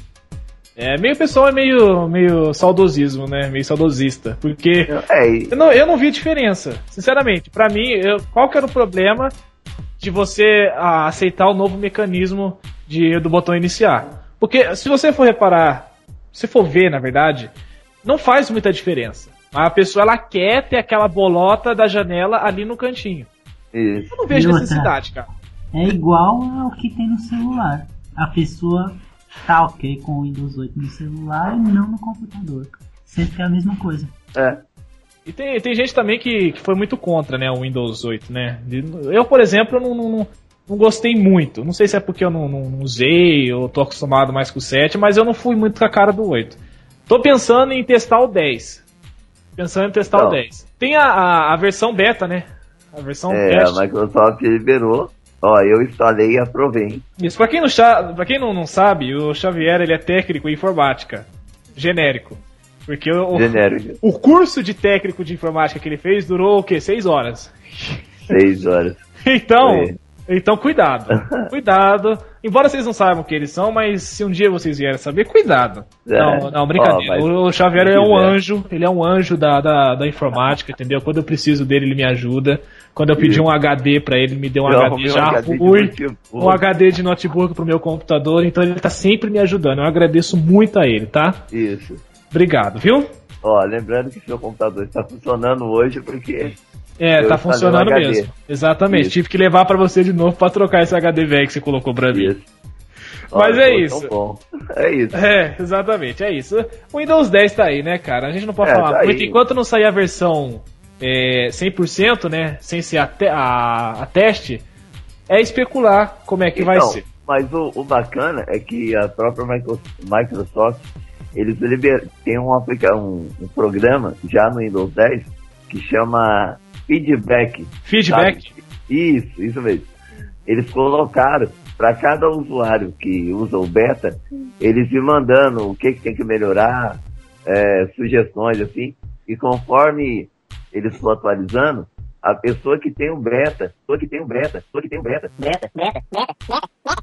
É, meio o pessoal é meio, meio saudosismo, né? Meio saudosista. Porque É, e- eu não, eu não vi diferença. Sinceramente, pra mim, eu, qual que era o problema de você ah, aceitar o novo mecanismo de, do botão iniciar? Porque se você for reparar, se for ver, na verdade, não faz muita diferença. A pessoa, ela quer ter aquela bolota da janela ali no cantinho. isso. Eu não vejo E outra? necessidade, cara. É igual ao que tem no celular. A pessoa tá ok com o Windows oito no celular e não no computador. Sempre que é a mesma coisa. É. E tem, tem gente também que, que foi muito contra, né, o Windows oito, né? De- Eu, por exemplo, não, não, não, não gostei muito. Não sei se é porque eu não, não, não usei, ou tô acostumado mais com o sete, mas eu não fui muito com a cara do oito. Tô pensando em testar o dez. Pensando em testar Então. o dez. Tem a, a, a versão beta, né? A versão É, teste. a Microsoft liberou. Ó, eu instalei e aprovei. Isso, pra quem, não, cha- pra quem não, não sabe, o Xavier, ele é técnico em informática. Genérico. Porque o, Genérico. o curso de técnico de informática que ele fez durou o quê? Seis horas. Seis horas. Então, Foi. então cuidado. Cuidado. Embora vocês não saibam o que eles são, mas se um dia vocês vierem saber, cuidado. É. Não, não, brincadeira. Ó, mas o Xavier se é um quiser. anjo, ele é um anjo da, da, da informática, entendeu? Quando eu preciso dele, ele me ajuda. Quando eu pedi Isso. um H D pra ele, ele me deu um Eu H D, arrumei um já H D de fui. notebook. Um H D de notebook pro meu computador, então ele tá sempre me ajudando. Eu agradeço muito a ele, tá? Isso. Obrigado, viu? Ó, lembrando que seu computador está funcionando hoje porque... É, Eu tá instalei funcionando um H D. mesmo. Exatamente. Isso. Tive que levar pra você de novo pra trocar esse H D velho que você colocou pra mim. Isso. Mas Ó, é ficou isso. tão bom. É isso. É, exatamente, é isso. O Windows dez tá aí, né, cara? A gente não pode É, falar tá muito. aí. Enquanto não sair a versão é, cem por cento, né, sem ser a, te- a, a teste, é especular como é que vai Então, ser. mas o, o bacana é que a própria Micro- Microsoft, eles liber... tem um, aplica... um, um programa já no Windows dez que chama Feedback. Feedback? sabe? Isso, isso mesmo. Eles colocaram para cada usuário que usa o beta, eles me mandando o que, que tem que melhorar, é, sugestões assim, e conforme eles for atualizando, a pessoa que tem o beta, a pessoa que tem o beta, a pessoa que tem o beta, beta, beta, beta,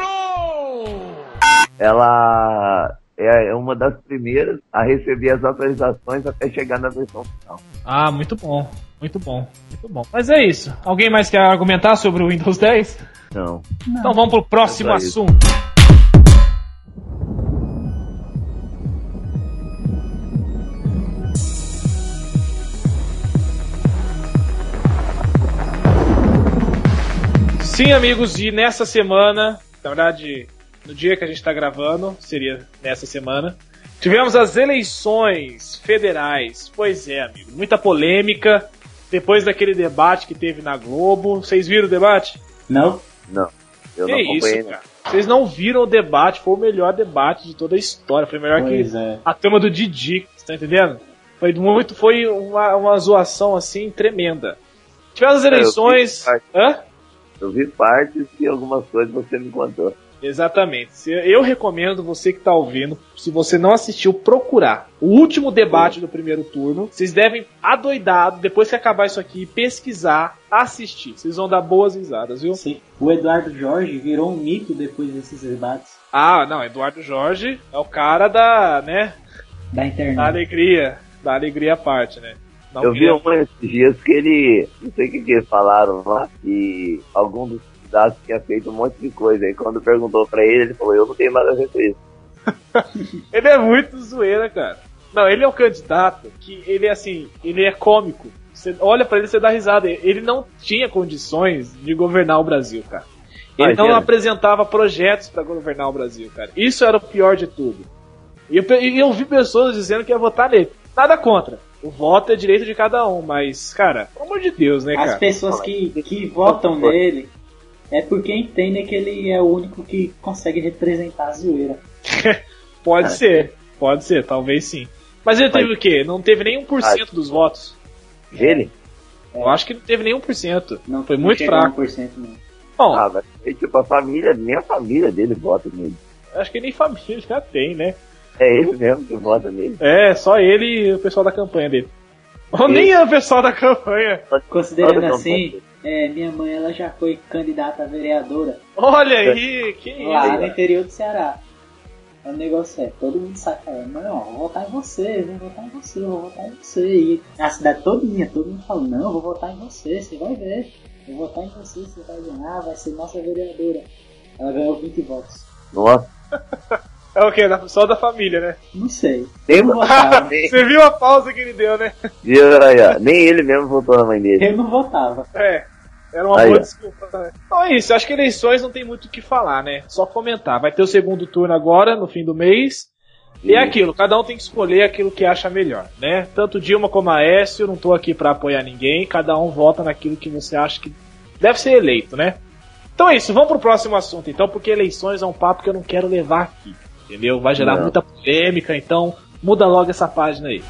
errou! Ela é uma das primeiras a receber as atualizações até chegar na versão final. Ah, muito bom, muito bom, muito bom. Mas é isso. Alguém mais quer argumentar sobre o Windows dez? Não. Então vamos pro próximo É só isso. assunto. Sim, amigos, e nessa semana, na verdade, no dia que a gente está gravando, seria nessa semana, tivemos as eleições federais. Pois é, amigo, muita polêmica. Depois daquele debate que teve na Globo. Vocês viram o debate? Não? Não. Eu Que não acompanhei. isso, cara. Vocês não viram o debate, foi o melhor debate de toda a história. Foi melhor Pois que é. a turma do Didi, você tá entendendo? Foi muito, foi uma, uma zoação assim tremenda. Tivemos as É, eu vi eleições. parte. Hã? Eu vi partes e algumas coisas você me contou. Exatamente. Se- Eu recomendo você que tá ouvindo, se você não assistiu, procurar o último debate do primeiro turno. Vocês devem, adoidado, depois que acabar isso aqui, pesquisar, assistir. Vocês vão dar boas risadas, viu? Sim. O Eduardo Jorge virou um mito depois desses debates Ah, não, Eduardo Jorge é o cara da, né, da da internet. alegria, da alegria à parte, né? Não Eu vi queria- um esses dias que ele, não sei o que que eles falaram lá, que algum dos candidatos tinha feito um monte de coisa. Aí quando perguntou pra ele, ele falou, eu não tenho nada a ver com isso. Ele é muito zoeira, cara. Não, ele é um candidato que ele é assim, ele é cômico. Você olha pra ele e você dá risada. Ele não tinha condições de governar o Brasil, cara. Ele não Imagina. apresentava projetos pra governar o Brasil, cara. Isso era o pior de tudo. E eu, e eu vi pessoas dizendo que ia votar nele. Nada contra. O voto é direito de cada um, mas, cara, pelo amor de Deus, né, cara? As pessoas que, que votam nele é porque entendem que ele é o único que consegue representar a zoeira. Pode ser, pode ser, talvez sim. Mas ele teve mas... o quê? Não teve nem um por cento dos votos. Ele? É. Eu acho que não teve nem um por cento. Não, foi não muito fraco. um por cento não. Bom, ah, mas, tipo, a família, nem a família dele vota nele. Acho que nem família já tem, né? É ele mesmo que vota nele. É, só ele e o pessoal da campanha dele. Ou nem é o pessoal da campanha. Considerando assim, é, minha mãe ela já foi candidata a vereadora. Olha aí, que isso. Lá no interior do Ceará. O negócio é, todo mundo sabe, não, vou votar em você, vou votar em você, vou votar em você. E a cidade todinha, todo mundo fala, não, vou votar em você, você vai ver. Vou votar em você, você vai ganhar, vai ser nossa vereadora. Ela ganhou vinte votos. Nossa. É o quê? Só da família, né? Não sei. Nem não votava. Você viu a pausa que ele deu, né? Viu, aí, ó. Nem ele mesmo votou na mãe dele. Eu não votava. É. Era uma aí, boa ó. desculpa, né? Então é isso, acho que eleições não tem muito o que falar, né? Só comentar. Vai ter o segundo turno agora, no fim do mês. E é aquilo, cada um tem que escolher aquilo que acha melhor, né? Tanto Dilma como Aécio, não tô aqui pra apoiar ninguém, cada um vota naquilo que você acha que deve ser eleito, né? Então é isso, vamos pro próximo assunto então, porque eleições é um papo que eu não quero levar aqui, entendeu? Vai gerar não. muita polêmica, então muda logo essa página aí.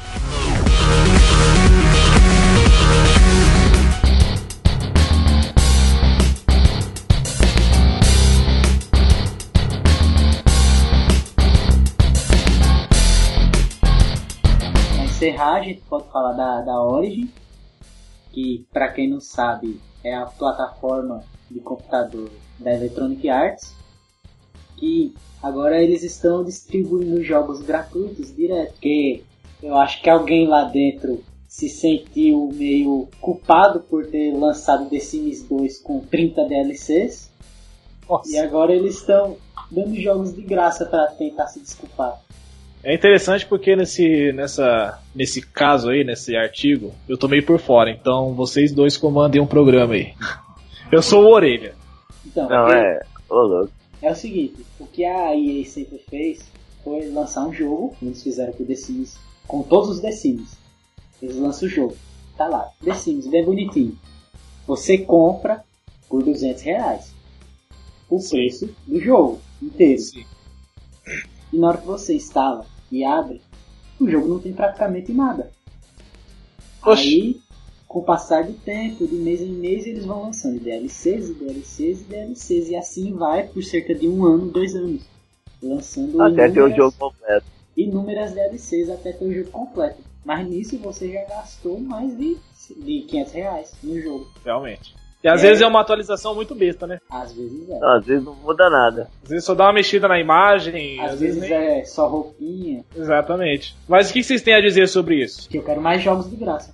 Encerrar, a gente pode falar da, da Origin, que para quem não sabe é a plataforma de computador da Electronic Arts, que agora eles estão distribuindo jogos gratuitos direto, porque eu acho que alguém lá dentro se sentiu meio culpado por ter lançado The Sims dois com trinta D L Cs. Nossa. E agora eles estão dando jogos de graça para tentar se desculpar. É interessante porque nesse, nessa, nesse caso aí, nesse artigo, eu tô meio por fora, então vocês dois comandem um programa aí. Eu sou o Orelha. Então, não, é... Ô, louco. É o seguinte, o que a E A sempre fez foi lançar um jogo, eles fizeram com o The Sims, com todos os The Sims. Eles lançam o jogo, tá lá, The Sims, bem bonitinho. Você compra por duzentos reais o Sim. preço do jogo inteiro. Sim. E na hora que você instala e abre, o jogo não tem praticamente nada. Oxi. Aí, com o passar do tempo, de mês em mês, eles vão lançando D L Cs, D L Cs e D L Cs. E assim vai por cerca de um ano, dois anos. Lançando até ter o jogo completo. Inúmeras D L Cs até ter o jogo completo. Mas nisso você já gastou mais de, de quinhentos reais no jogo. Realmente. E às É. vezes é uma atualização muito besta, né? Às vezes é. Não, às vezes não muda nada. Às vezes só dá uma mexida na imagem. Às, às vezes, vezes nem... é só roupinha. Exatamente. Mas o que vocês têm a dizer sobre isso? Que eu quero mais jogos de graça.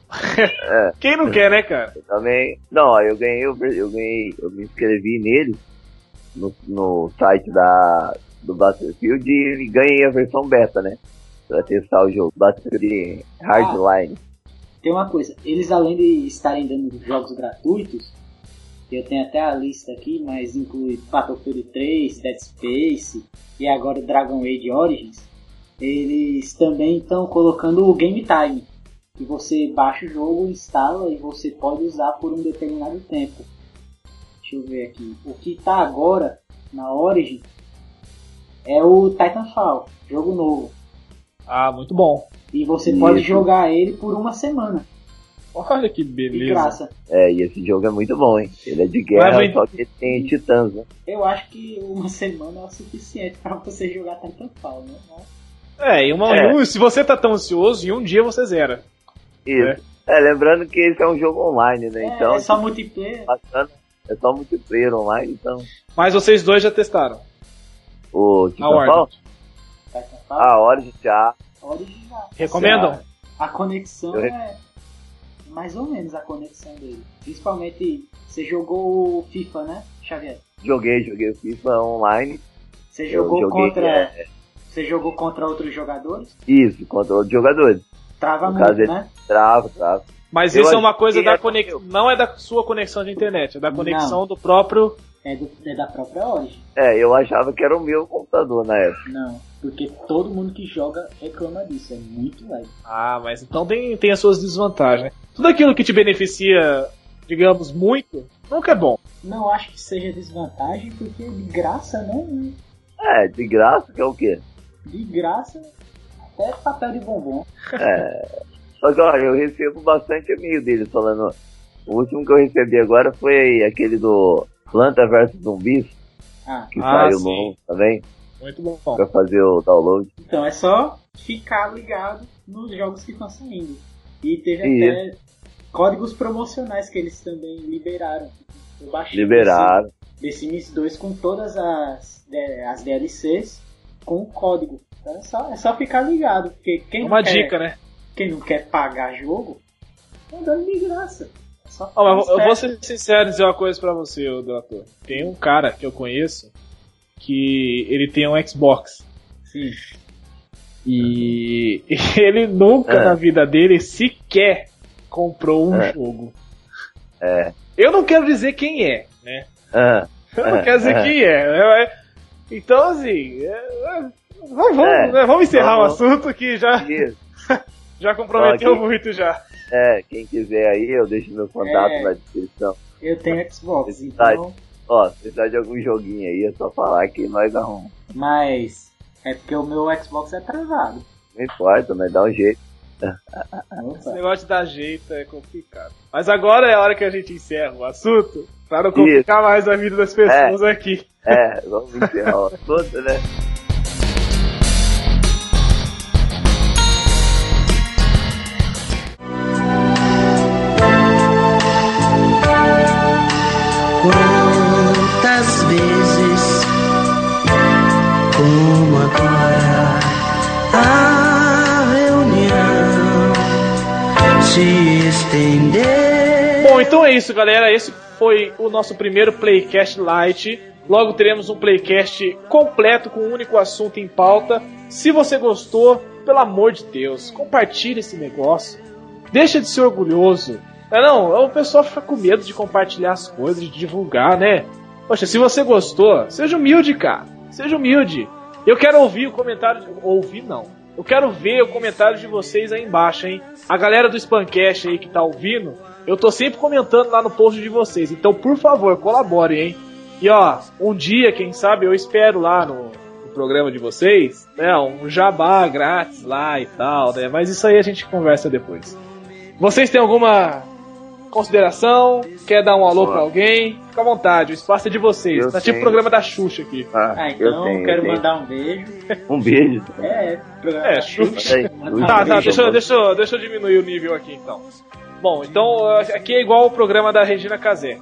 É. Quem não quer, né, cara? Eu também. Não, eu ganhei, eu, eu ganhei, eu me inscrevi nele no, no site da, do Battlefield e ganhei a versão beta, né? Pra testar o jogo. Battlefield Hardline. Ah, tem uma coisa, eles além de estarem dando jogos gratuitos, eu tenho até a lista aqui, mas inclui Battlefield três, Dead Space e agora Dragon Age Origins, eles também estão colocando o Game Time, que você baixa o jogo, instala e você pode usar por um determinado tempo. Deixa eu ver aqui. O que está agora na Origin é o Titanfall, jogo novo. Ah, muito bom. E você Isso. pode jogar ele por uma semana, Olha que de beleza. graça. É, e esse jogo é muito bom, hein? Ele é de guerra, Mas, só que tem titãs, né? Eu acho que uma semana é o suficiente para você jogar Titanfall, né? É, e uma, É. um- se você tá tão ansioso, em um dia você zera. Isso. É, lembrando que esse é um jogo online, né? É, Então, é só multiplayer. bacana. É só multiplayer online, então. Mas vocês dois já testaram. O A Titanfall? Origin. Titanfall, Ah, Origin já. original. Recomendam? A conexão Eu- é mais ou menos a conexão dele. Principalmente, você jogou o FIFA, né, Xavier? Joguei, joguei o FIFA online. Você Eu jogou joguei, contra. é, Você jogou contra outros jogadores? Isso, contra outros jogadores. Trava No muito, caso, ele- né? Trava, trava. Mas Eu isso é uma achei coisa que da era conexão. eu. Não é da sua conexão de internet, é da conexão Não. do próprio. É, do, é da própria Origin. É, eu achava que era o meu computador na época. Não. Porque todo mundo que joga reclama disso, é muito lag. Ah, mas então tem, tem as suas desvantagens, né? Tudo aquilo que te beneficia, digamos, muito, nunca é bom. Não acho que seja desvantagem, porque de graça, né? É, de graça que é o quê? De graça, até papel de bombom. É. Só que, olha, eu recebo bastante e-mail deles falando... O último que eu recebi agora foi aquele do Planta versus Zumbis, Ah, que Ah, saiu sim. novo também, Muito bom. pra fazer o download. então é só ficar ligado nos jogos que estão saindo. E teve Isso. até códigos promocionais que eles também liberaram. Eu baixei Liberaram. The Sims dois com todas as, de- as D L Cs com código. Então é só, é só ficar ligado, porque quem Uma não, quer, dica, né? quem não quer pagar jogo, tá dando de graça. É só Ó, mas ficar eu vou esperto. ser sincero e dizer uma coisa pra você, ô Delator. Tem um cara que eu conheço que ele tem um Xbox. Sim. E ele nunca É. na vida dele sequer comprou um É. jogo. É. Eu não quero dizer quem é, né? Ah, Eu não É, quero dizer é. quem é. é, é. Então, assim, é, é, vamos, vamos, É. né, vamos encerrar o Vamos. assunto que já, isso. já comprometeu Ok. muito já. É, quem quiser aí, eu deixo meu contato É. na descrição. Eu tenho Xbox, Verdade. então. Ó, se precisar de algum joguinho aí, é só falar que nós arrumamos. Mas é porque o meu Xbox é travado. Não importa, mas dá um jeito. Esse Opa. negócio de dar jeito é complicado. Mas agora é a hora que a gente encerra o assunto, pra não complicar mais a vida das pessoas aqui. É, vamos encerrar o assunto, né? Quantas vezes, como agora, a reunião se estender. Bom, então é isso, galera. Esse foi o nosso primeiro Playcast Lite. Logo teremos um Playcast completo com um único assunto em pauta. Se você gostou, pelo amor de Deus, compartilhe esse negócio. Deixa de ser orgulhoso. Não, não, o pessoal fica com medo de compartilhar as coisas, de divulgar, né? Poxa, se você gostou, seja humilde, cara. Seja humilde. Eu quero ouvir o comentário... De... Ouvir, não. Eu quero ver o comentário de vocês aí embaixo, hein? A galera do Spancast aí que tá ouvindo, eu tô sempre comentando lá no post de vocês. Então, por favor, colaborem, hein? E ó, um dia, quem sabe, eu espero lá no, no programa de vocês, né? Um jabá grátis lá e tal, né? Mas isso aí a gente conversa depois. Vocês têm alguma consideração? Quer dar um alô Boa. pra alguém? Fica à vontade, o espaço é de vocês. Eu Tá tipo o tenho. programa da Xuxa aqui. Ah, Ah, então eu tenho, quero eu tenho. mandar um beijo. Um beijo. É, programa É, da Xuxa. Aí, Manda um um Tá, tá, beijo, deixa, eu- mano. deixa, eu- deixa eu diminuir o nível aqui então. Bom, então aqui é igual o programa da Regina Casé.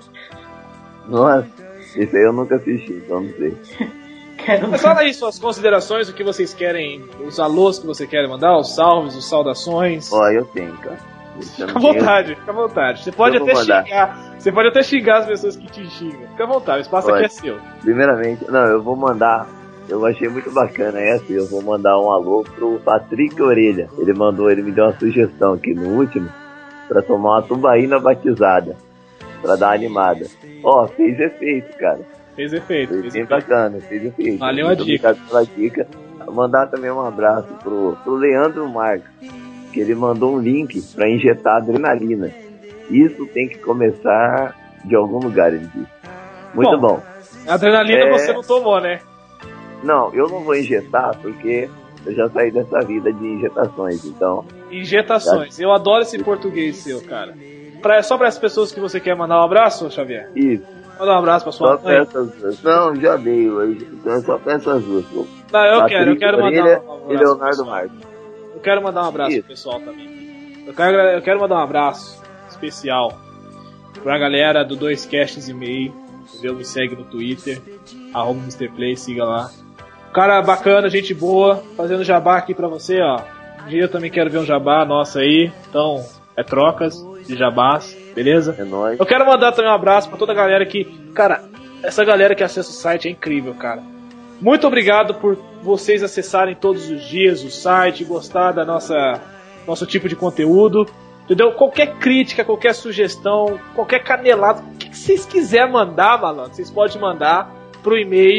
Nossa, esse aí eu nunca assisti, então não sei. Quero Mas fala aí suas considerações, o que vocês querem, os alôs que você querem mandar, os salves, os saudações. Ó, eu tenho, cara. Esse eu Fica à não tenho. vontade, fica à vontade. Você pode Eu vou até mandar. xingar. Você pode até xingar as pessoas que te xingam. Fica à vontade, o espaço Pode. aqui é seu. Primeiramente, não, eu vou mandar. Eu achei muito bacana essa. Eu vou mandar um alô pro Patrick Orelha. Ele mandou, ele me deu uma sugestão aqui no último pra tomar uma tubaína batizada. Pra dar uma animada. Ó, fez efeito, cara. Fez efeito, Foi fez bem efeito. bacana, fez efeito. Valeu a Muito dica. Obrigado pela dica. Vou mandar também um abraço pro, pro Leandro Marques, que ele mandou um link pra injetar adrenalina. Isso tem que começar de algum lugar, ele disse. Muito Bom. bom. Adrenalina É. você não tomou, né? Não, eu não vou injetar porque eu já saí dessa vida de injetações, então. Injetações. Eu adoro esse português seu, cara. Pra, só para as pessoas que você quer mandar um abraço, Xavier? Isso, Mandar um abraço pra sua só mãe. pra essas duas. Não, já dei hoje, então é só pra essas duas. pô. Não, eu Patrick quero, eu quero mandar Orelha um abraço. e pro Leonardo pessoal. Marques. Eu quero mandar um abraço Isso. pro pessoal também. Eu quero, eu quero mandar um abraço especial pra galera do dois casts e meio. Entendeu? Me segue no Twitter, arroba mister Play, siga lá. Cara bacana, gente boa, fazendo jabá aqui pra você, ó. Um dia eu também quero ver um jabá nosso aí. Então, é trocas de jabás, beleza? É nóis. Eu quero mandar também um abraço pra toda a galera que... Cara, essa galera que acessa o site é incrível, cara. Muito obrigado por vocês acessarem todos os dias o site, gostar da nossa nosso tipo de conteúdo, entendeu? Qualquer crítica, qualquer sugestão, qualquer canelada, o que vocês quiserem mandar, malandro, vocês podem mandar pro e-mail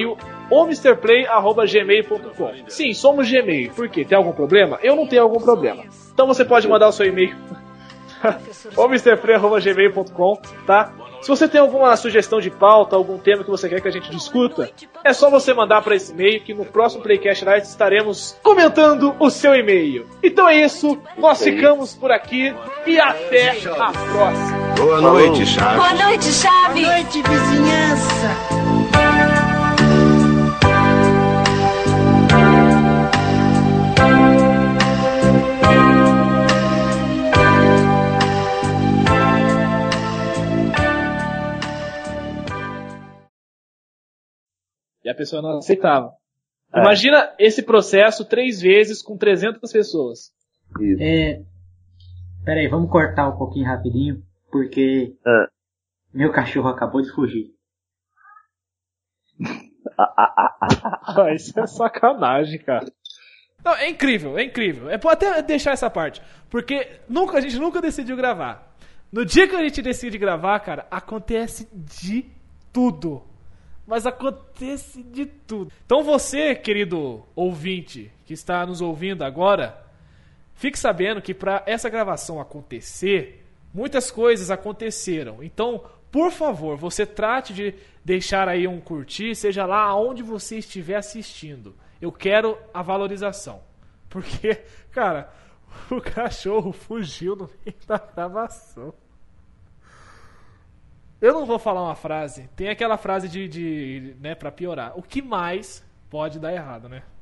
o mister play arroba gmail ponto com. Sim, somos Gmail. Por quê? Tem algum problema? Eu não tenho algum problema. Então você pode mandar o seu e-mail o mister play arroba gmail ponto com, tá? Se você tem alguma sugestão de pauta, algum tema que você quer que a gente discuta, é só você mandar para esse e-mail que no próximo Playcast Night estaremos comentando o seu e-mail. Então é isso, nós ficamos por aqui e até a próxima. Boa noite, Chaves. Boa noite, Chaves. Boa noite, vizinhança. E a pessoa não aceitava. É. Imagina esse processo três vezes com trezentas pessoas. Isso. É... Pera aí, vamos cortar um pouquinho rapidinho, porque É. meu cachorro acabou de fugir. Ah, isso é sacanagem, cara. Não, é incrível, é incrível. É pode até deixar essa parte, porque nunca a gente nunca decidiu gravar. No dia que a gente decide gravar, cara, acontece de tudo. Mas acontece de tudo. Então você, querido ouvinte, que está nos ouvindo agora, fique sabendo que para essa gravação acontecer, muitas coisas aconteceram. Então, por favor, você trate de deixar aí um curtir, seja lá onde você estiver assistindo. Eu quero a valorização. Porque, cara, o cachorro fugiu no meio da gravação. Eu não vou falar uma frase. Tem aquela frase de, de né, pra piorar. O que mais pode dar errado, né?